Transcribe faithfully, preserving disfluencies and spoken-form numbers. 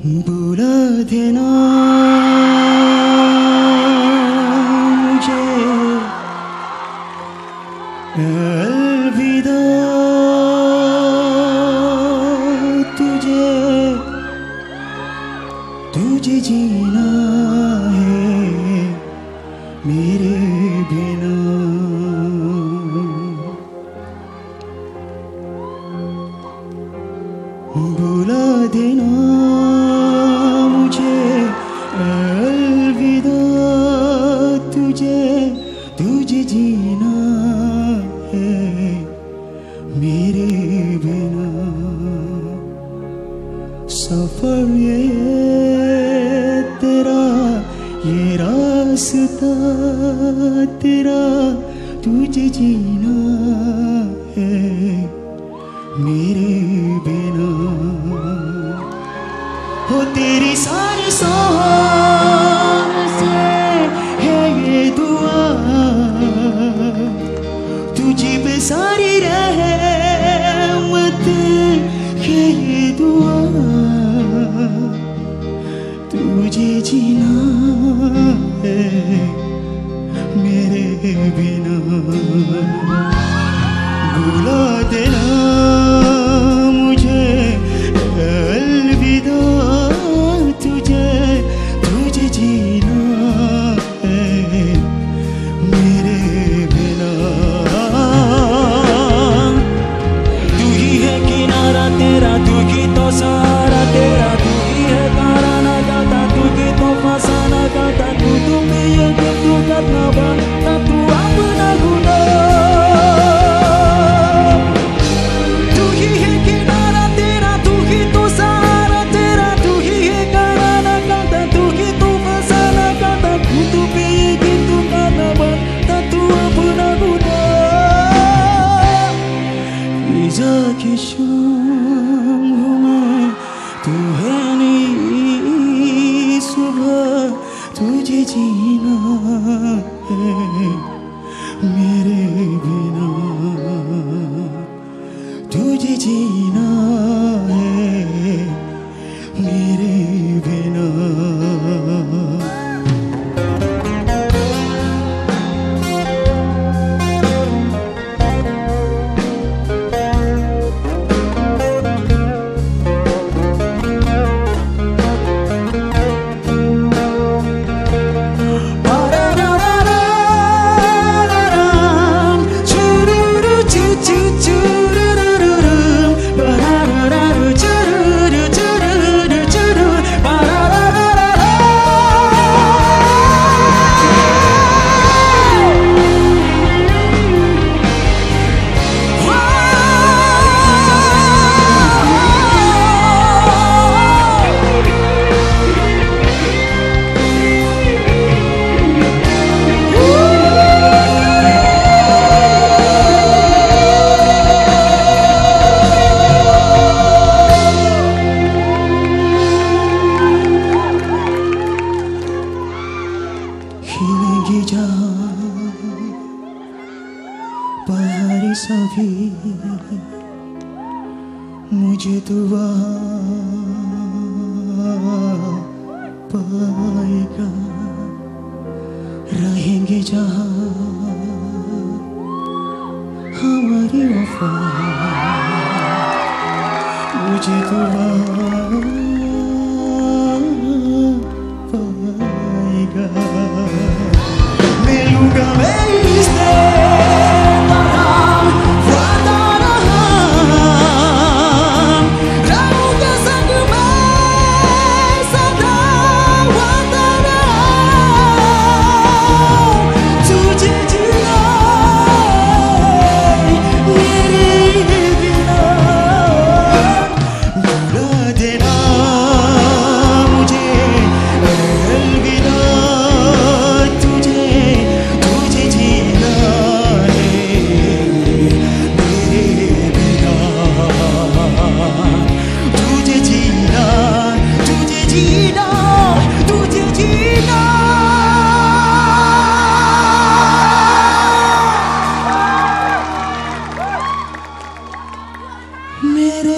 बुला देना मुझे, अलविदा तुझे, तुझे जीना है मेरे बिना। बुला देना मुझे, अलविदा तुझे, तुझे जीना है मेरे बिना। सफर ये तेरा, ये रास्ता तेरा, तुझे जीना है मेरे बिना। हो तेरी सारी सांस से है ये दुआ, तुझी पे सारी रहमत है ये दुआ, तुझे जीना है मेरे बिना। बुला देना मुझे, अलविदा तुझे, तुझे जीना है मेरे बिना। तू ही है किनारा तेरा, तू ही तो सहारा तेरा, तू ही है गाना गाता, तू ही तो फसाना गाता, तू तू में ये दिल तू करना बनता, तू अपना गुना। की शाम हूँ मैं, तू है नई सुबह, तुझे जीना है मेरे बिना, तुझे जीना है मेरे बिना। खिलेगी जहाँ पहाड़ी सभी, मुझे तो वहाँ पाएगा। रहेंगे जहाँ हमारी वफा, मुझे तो वहाँ पाएगा। मिलूंगा मैं इससे मेरे